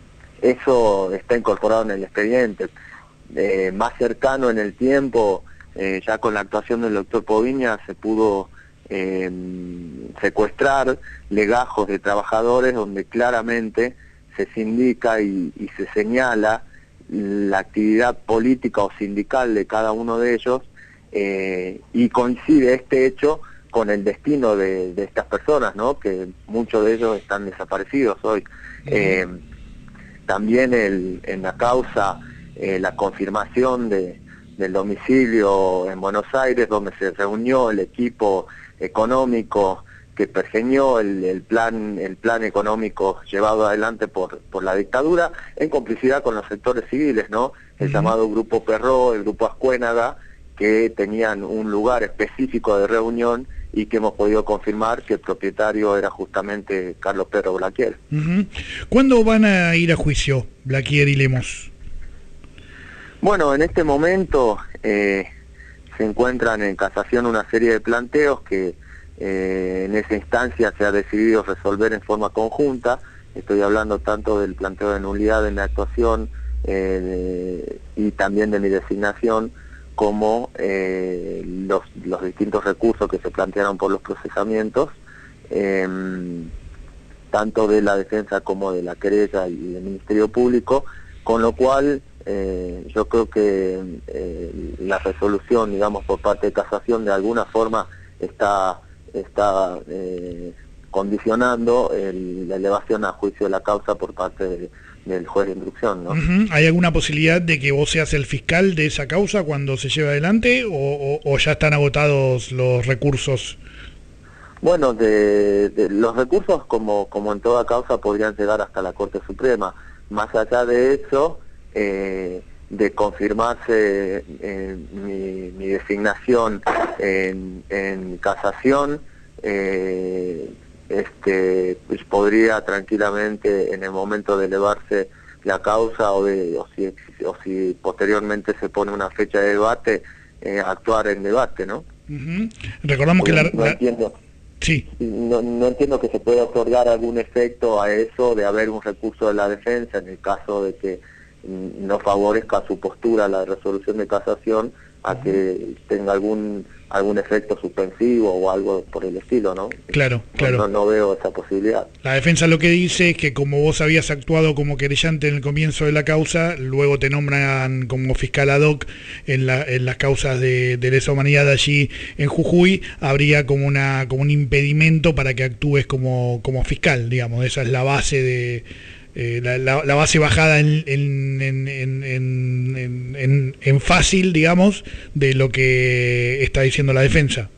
eso está incorporado en el expediente. Eh, más cercano en el tiempo, eh, ya con la actuación del doctor Poviña, se pudo eh, secuestrar legajos de trabajadores donde claramente se sindica y, y se señala la actividad política o sindical de cada uno de ellos, eh, y coincide este hecho con el destino de, de estas personas, ¿no? Que muchos de ellos están desaparecidos hoy. Uh-huh. Eh, también el, en la causa, eh, la confirmación de, del domicilio en Buenos Aires, donde se reunió el equipo económico que pergeñó el, el plan el plan económico llevado adelante por, por la dictadura, en complicidad con los sectores civiles, ¿no? El uh-huh. llamado Grupo Perró, el Grupo Ascuénaga, que tenían un lugar específico de reunión y que hemos podido confirmar que el propietario era justamente Carlos Pedro Blaquier. Uh-huh. ¿Cuándo van a ir a juicio Blaquier y Lemos? Bueno, en este momento eh, se encuentran en casación una serie de planteos que eh, en esa instancia se ha decidido resolver en forma conjunta. Estoy hablando tanto del planteo de nulidad en la actuación eh, de, y también de mi designación, como eh, los, los distintos recursos que se plantearon por los procesamientos, eh, tanto de la defensa como de la querella y del Ministerio Público, con lo cual eh, yo creo que eh, la resolución, digamos, por parte de casación de alguna forma está, está eh, condicionando el, la elevación a juicio de la causa por parte de del juez de instrucción, ¿no? Uh-huh. ¿Hay alguna posibilidad de que vos seas el fiscal de esa causa cuando se lleve adelante o, o, o ya están agotados los recursos? Bueno, de, de los recursos, como, como en toda causa, podrían llegar hasta la Corte Suprema. Más allá de eso, eh, de confirmarse eh, mi, mi designación en, en casación, eh, este, pues podría tranquilamente, en el momento de elevarse la causa o, de, o, si, o si posteriormente se pone una fecha de debate, eh, actuar en debate, ¿no? Uh-huh. Recordamos que la... No la... entiendo. Sí. No, no entiendo que se pueda otorgar algún efecto a eso de haber un recurso de la defensa en el caso de que no favorezca su postura la resolución de casación, a uh-huh. que tenga algún algún efecto suspensivo o algo por el estilo, ¿no? Claro, claro. No, no veo esa posibilidad. La defensa lo que dice es que como vos habías actuado como querellante en el comienzo de la causa, luego te nombran como fiscal ad hoc en, la, en las causas de, de lesa humanidad allí en Jujuy, habría como una como un impedimento para que actúes como, como fiscal, digamos. Esa es la base de... Eh, la, la, la base bajada en, en, en, en, en, en, en fácil, digamos, de lo que está diciendo la defensa.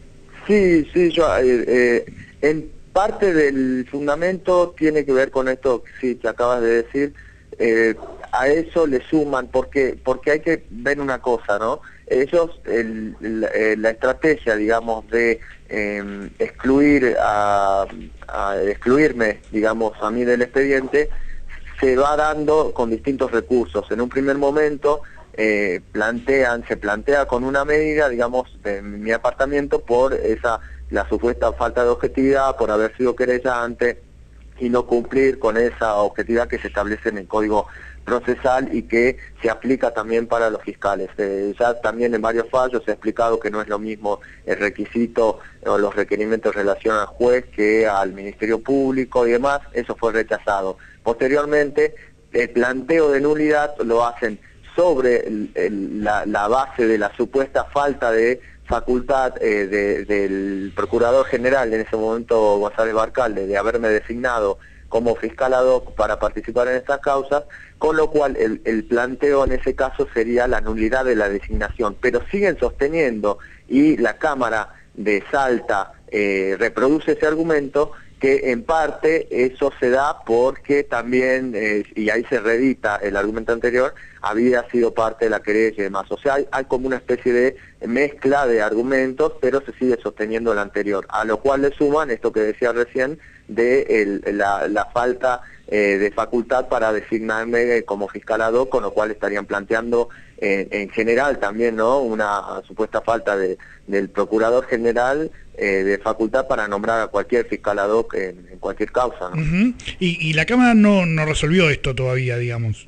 Sí, sí, yo, eh, eh, en parte del fundamento tiene que ver con esto, sí, que acabas de decir, eh, a eso le suman, porque porque hay que ver una cosa, ¿no? Ellos, el, la, la estrategia, digamos, de eh, excluir a, a excluirme, digamos, a mí del expediente, se va dando con distintos recursos. En un primer momento eh, plantean, se plantea con una medida, digamos, de mi apartamento por esa la supuesta falta de objetividad, por haber sido querellante y no cumplir con esa objetividad que se establece en el Código Procesal y que se aplica también para los fiscales. Eh, ya también en varios fallos se ha explicado que no es lo mismo el requisito o los requerimientos en relación al juez que al Ministerio Público y demás. Eso fue rechazado. Posteriormente, el planteo de nulidad lo hacen sobre el, el, la, la base de la supuesta falta de facultad eh, de, del Procurador General, en ese momento González Barcalde, de haberme designado como fiscal ad hoc para participar en estas causas, con lo cual el, el planteo en ese caso sería la nulidad de la designación. Pero siguen sosteniendo, y la Cámara de Salta eh, reproduce ese argumento, que en parte eso se da porque también, eh, y ahí se reedita el argumento anterior, había sido parte de la querella y demás. O sea, hay, hay como una especie de mezcla de argumentos, pero se sigue sosteniendo el anterior, a lo cual le suman esto que decía recién, de el, la, la falta eh, de facultad para designarme como fiscal ad hoc, con lo cual estarían planteando eh, en general también, ¿no?, una supuesta falta de, del Procurador General eh, de facultad para nombrar a cualquier fiscal ad hoc en, en cualquier causa, ¿no? Uh-huh. y, y la Cámara no, no resolvió esto todavía, digamos.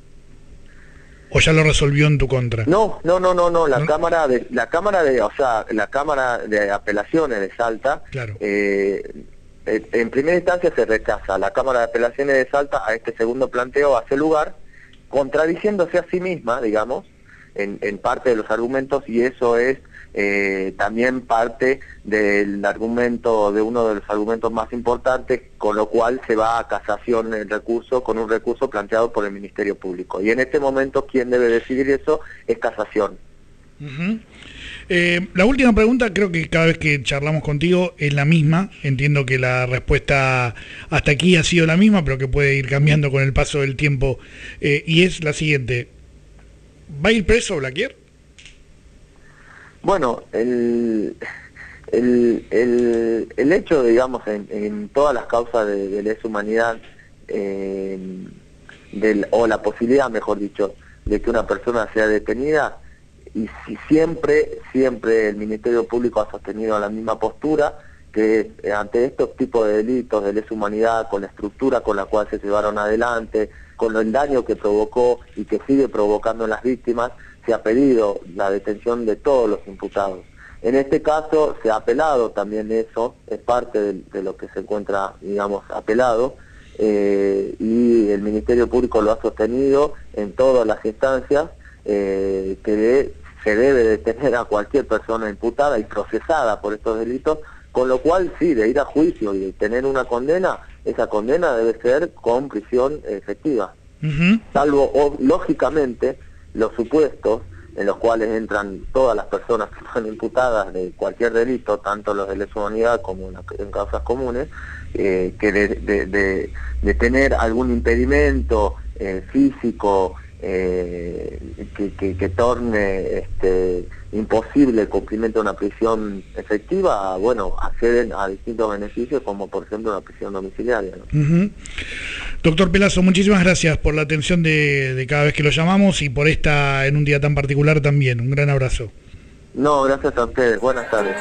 ¿O ya lo resolvió en tu contra? No, no, no, no, no. La ¿No? cámara de, la cámara de, o sea, la cámara de apelaciones de Salta, claro. eh, en primera instancia se rechaza. La Cámara de Apelaciones de Salta a este segundo planteo hace lugar, contradiciéndose a sí misma, digamos, en, en parte de los argumentos, y eso es eh, también parte del argumento, de uno de los argumentos más importantes, con lo cual se va a casación el recurso, con un recurso planteado por el Ministerio Público. Y en este momento quien debe decidir eso es casación. Uh-huh. Eh, la última pregunta, creo que cada vez que charlamos contigo es la misma. Entiendo que la respuesta hasta aquí ha sido la misma, pero que puede ir cambiando con el paso del tiempo, eh, y es la siguiente: ¿va a ir preso Blaquier? Bueno, el, el, el, el hecho, digamos, en, en todas las causas de, de lesa humanidad, eh, del, o la posibilidad, mejor dicho, de que una persona sea detenida, y si siempre, siempre el Ministerio Público ha sostenido la misma postura, que eh, ante estos tipos de delitos de lesa humanidad, con la estructura con la cual se llevaron adelante, con el daño que provocó y que sigue provocando en las víctimas, se ha pedido la detención de todos los imputados. En este caso se ha apelado también eso, es parte de, de lo que se encuentra, digamos, apelado, eh, y el Ministerio Público lo ha sostenido en todas las instancias, eh, que de, se debe detener a cualquier persona imputada y procesada por estos delitos, con lo cual sí, de ir a juicio y de tener una condena, esa condena debe ser con prisión efectiva. Uh-huh. Salvo, o, lógicamente, los supuestos en los cuales entran todas las personas que son imputadas de cualquier delito, tanto los de lesa humanidad como en, en causas comunes, eh, que de, de, de, de tener algún impedimento eh, físico eh, que, que, que torne este, imposible el cumplimiento de una prisión efectiva, bueno, acceden a distintos beneficios, como por ejemplo una prisión domiciliaria, ¿no? Uh-huh. Doctor Pelazo, muchísimas gracias por la atención de, de cada vez que lo llamamos y por esta en un día tan particular también. Un gran abrazo. No, gracias a ustedes. Buenas tardes.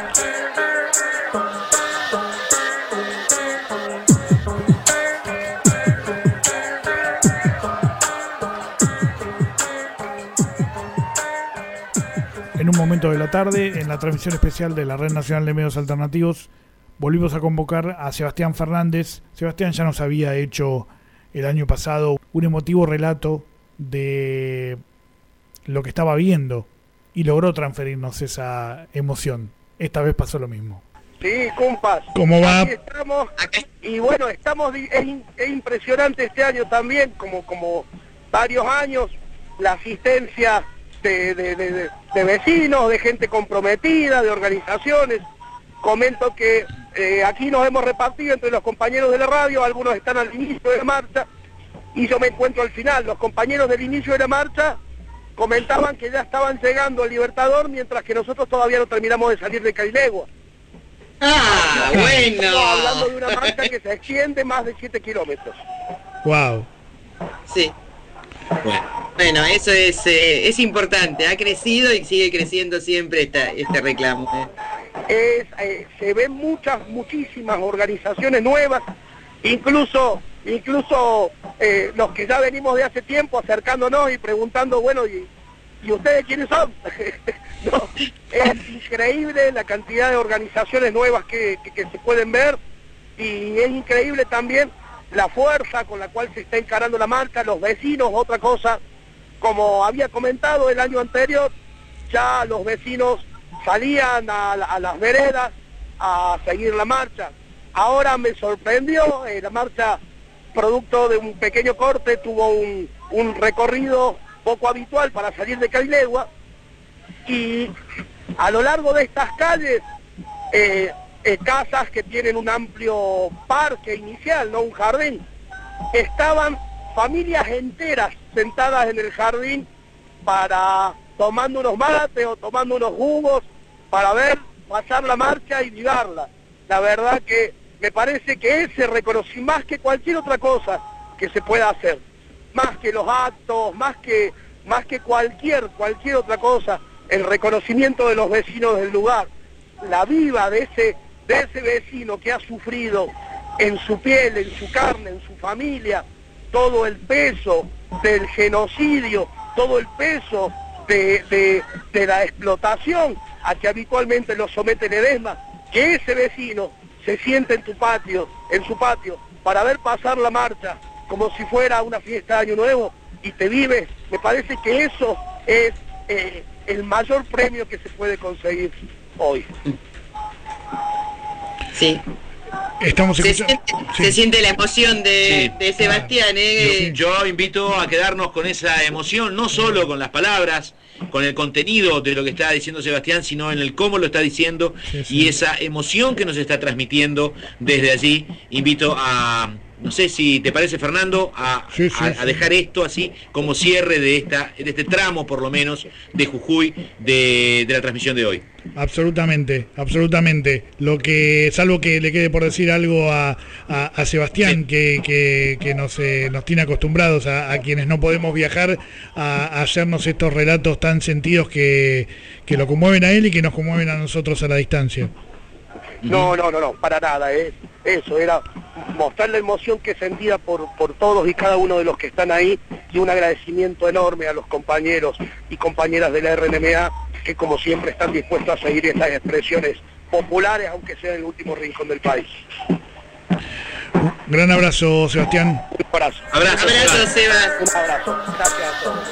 En un momento de la tarde, en la transmisión especial de la Red Nacional de Medios Alternativos, volvimos a convocar a Sebastián Fernández. Sebastián ya nos había hecho el año pasado un emotivo relato de lo que estaba viendo y logró transferirnos esa emoción. Esta vez pasó lo mismo. Sí, compas. ¿Cómo va? Aquí estamos, y bueno, estamos, es, es impresionante este año también, como, como varios años, la asistencia de, de, de, de vecinos, de gente comprometida, de organizaciones. Comento que eh, aquí nos hemos repartido entre los compañeros de la radio, algunos están al inicio de la marcha y yo me encuentro al final. Los compañeros del inicio de la marcha comentaban que ya estaban llegando al Libertador, mientras que nosotros todavía no terminamos de salir de Cailegua. ¡Ah, bueno! Estamos hablando de una marcha que se extiende más de siete kilómetros. ¡Wow! Sí. Bueno, bueno, eso es eh, es importante, ha crecido y sigue creciendo siempre esta, este reclamo. ¿eh? Es, eh, se ven muchas, muchísimas organizaciones nuevas, incluso incluso eh, los que ya venimos de hace tiempo acercándonos y preguntando, bueno, ¿y, y ustedes quiénes son? No, es increíble la cantidad de organizaciones nuevas que, que, que se pueden ver, y es increíble también la fuerza con la cual se está encarando la marcha, los vecinos. Otra cosa, como había comentado el año anterior, ya los vecinos salían a, a las veredas a seguir la marcha. Ahora me sorprendió, eh, la marcha, producto de un pequeño corte, tuvo un, un recorrido poco habitual para salir de Cailegua, y a lo largo de estas calles, eh, Eh, casas que tienen un amplio parque inicial, no un jardín, estaban familias enteras sentadas en el jardín para tomando unos mates o tomando unos jugos para ver pasar la marcha y vivarla. La verdad que me parece que ese reconocí más que cualquier otra cosa que se pueda hacer, más que los actos, más que más que cualquier cualquier otra cosa, el reconocimiento de los vecinos del lugar, la viva de ese de ese vecino que ha sufrido en su piel, en su carne, en su familia, todo el peso del genocidio, todo el peso de, de, de la explotación a que habitualmente lo somete Ledesma, que ese vecino se siente en tu patio, en su patio, para ver pasar la marcha como si fuera una fiesta de Año Nuevo y te vive. Me parece que eso es eh, el mayor premio que se puede conseguir hoy. Sí. Estamos se, escuchando... siente, sí. se siente la emoción de, Sí. de Sebastián, ¿eh? Yo, yo invito a quedarnos con esa emoción, no solo con las palabras, con el contenido de lo que está diciendo Sebastián, sino en el cómo lo está diciendo, sí, sí. y esa emoción que nos está transmitiendo desde allí. Invito a, no sé si te parece, Fernando, a, Sí, sí, a, sí. a dejar esto así como cierre de esta de este tramo, por lo menos, de Jujuy, de, de la transmisión de hoy. Absolutamente, absolutamente. Lo que, salvo que le quede por decir algo a, a, a Sebastián, Sí. que, que, que nos, eh, nos tiene acostumbrados a, a quienes no podemos viajar a, a hacernos estos relatos tan sentidos que, que lo conmueven a él y que nos conmueven a nosotros a la distancia. No, no, no, no, para nada, es eso, era mostrar la emoción que sentía por, por todos y cada uno de los que están ahí, y un agradecimiento enorme a los compañeros y compañeras de la R N M A, que como siempre están dispuestos a seguir estas expresiones populares, aunque sea en el último rincón del país. Un gran abrazo, Sebastián. Un abrazo. Abrazo, Abrazo, Seba. Un abrazo. Gracias a todos.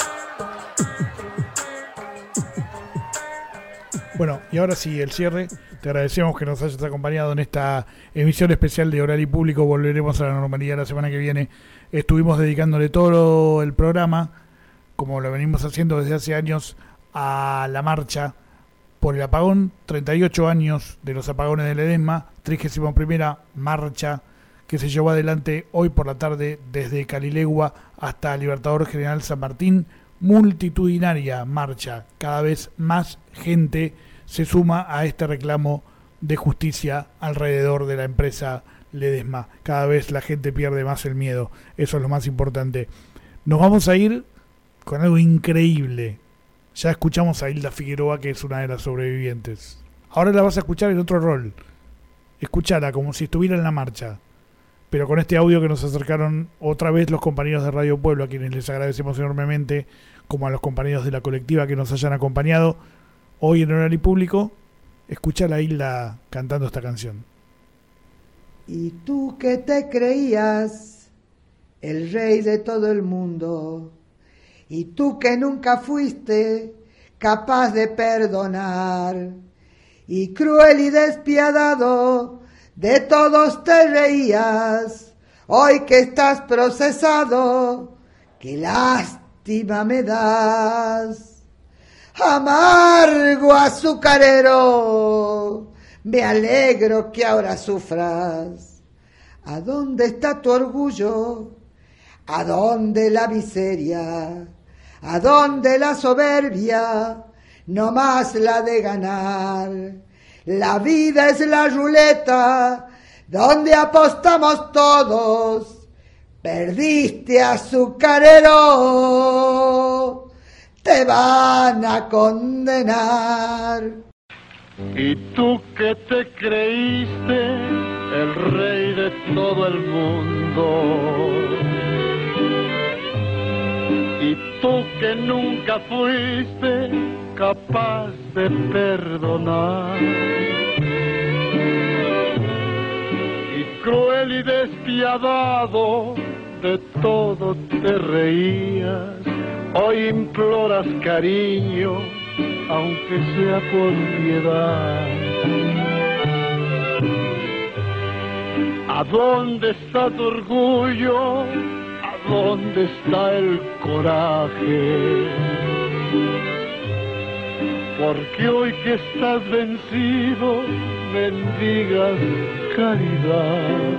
Bueno, y ahora sí, el cierre. Te agradecemos que nos hayas acompañado en esta emisión especial de Oral y Público. Volveremos a la normalidad la semana que viene. Estuvimos dedicándole todo el programa, como lo venimos haciendo desde hace años, a la marcha por el apagón. treinta y ocho años de los apagones de Ledesma, trigésima primera marcha que se llevó adelante hoy por la tarde desde Calilegua hasta Libertador General San Martín. Multitudinaria marcha, cada vez más gente se suma a este reclamo de justicia alrededor de la empresa Ledesma. Cada vez la gente pierde más el miedo, eso es lo más importante. Nos vamos a ir con algo increíble. Ya escuchamos a Hilda Figueroa, que es una de las sobrevivientes. Ahora la vas a escuchar en otro rol. Escuchala como si estuviera en la marcha, pero con este audio que nos acercaron otra vez los compañeros de Radio Pueblo, a quienes les agradecemos enormemente, como a los compañeros de la colectiva que nos hayan acompañado hoy en Oral y Público. Escucha a Hilda cantando esta canción. Y tú que te creías el rey de todo el mundo, y tú que nunca fuiste capaz de perdonar, y cruel y despiadado de todos te reías, hoy que estás procesado, qué lástima me das. Amargo azucarero, me alegro que ahora sufras. ¿A dónde está tu orgullo? ¿A dónde la miseria? ¿A dónde la soberbia? No más la de ganar. La vida es la ruleta donde apostamos todos. Perdiste, azucarero, te van a condenar. Y tú que te creíste el rey de todo el mundo, y tú que nunca fuiste capaz de perdonar, y cruel y despiadado de todo te reías, hoy imploras cariño, aunque sea por piedad. ¿A dónde está tu orgullo? ¿A dónde está el coraje? Porque hoy que estás vencido, mendigas caridad.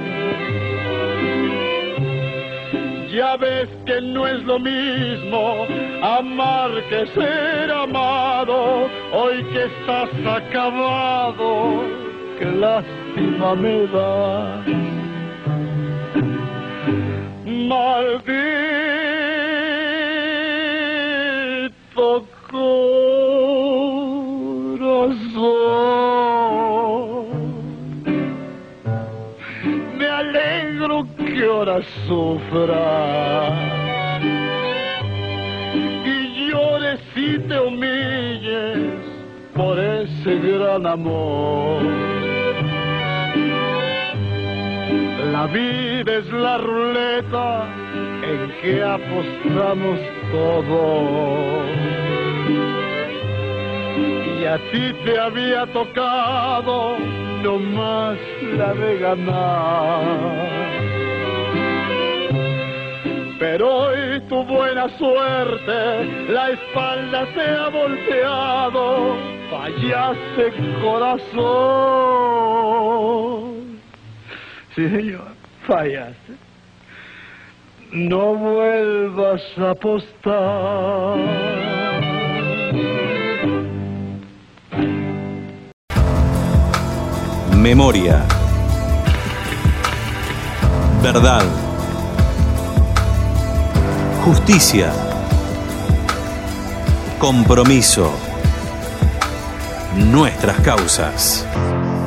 Ya ves que no es lo mismo amar que ser amado. Hoy que estás acabado, qué lástima me da. Maldito corazón, me alegro que ahora sufra y llores y te humilles por ese gran amor. La vida es la ruleta en que apostamos todos, y a ti te había tocado nomás la de ganar. Pero hoy tu buena suerte, la espalda se ha volteado, fallaste corazón. Sí, señor, fallaste. No vuelvas a apostar. Memoria. Verdad. Justicia. Compromiso. Nuestras causas.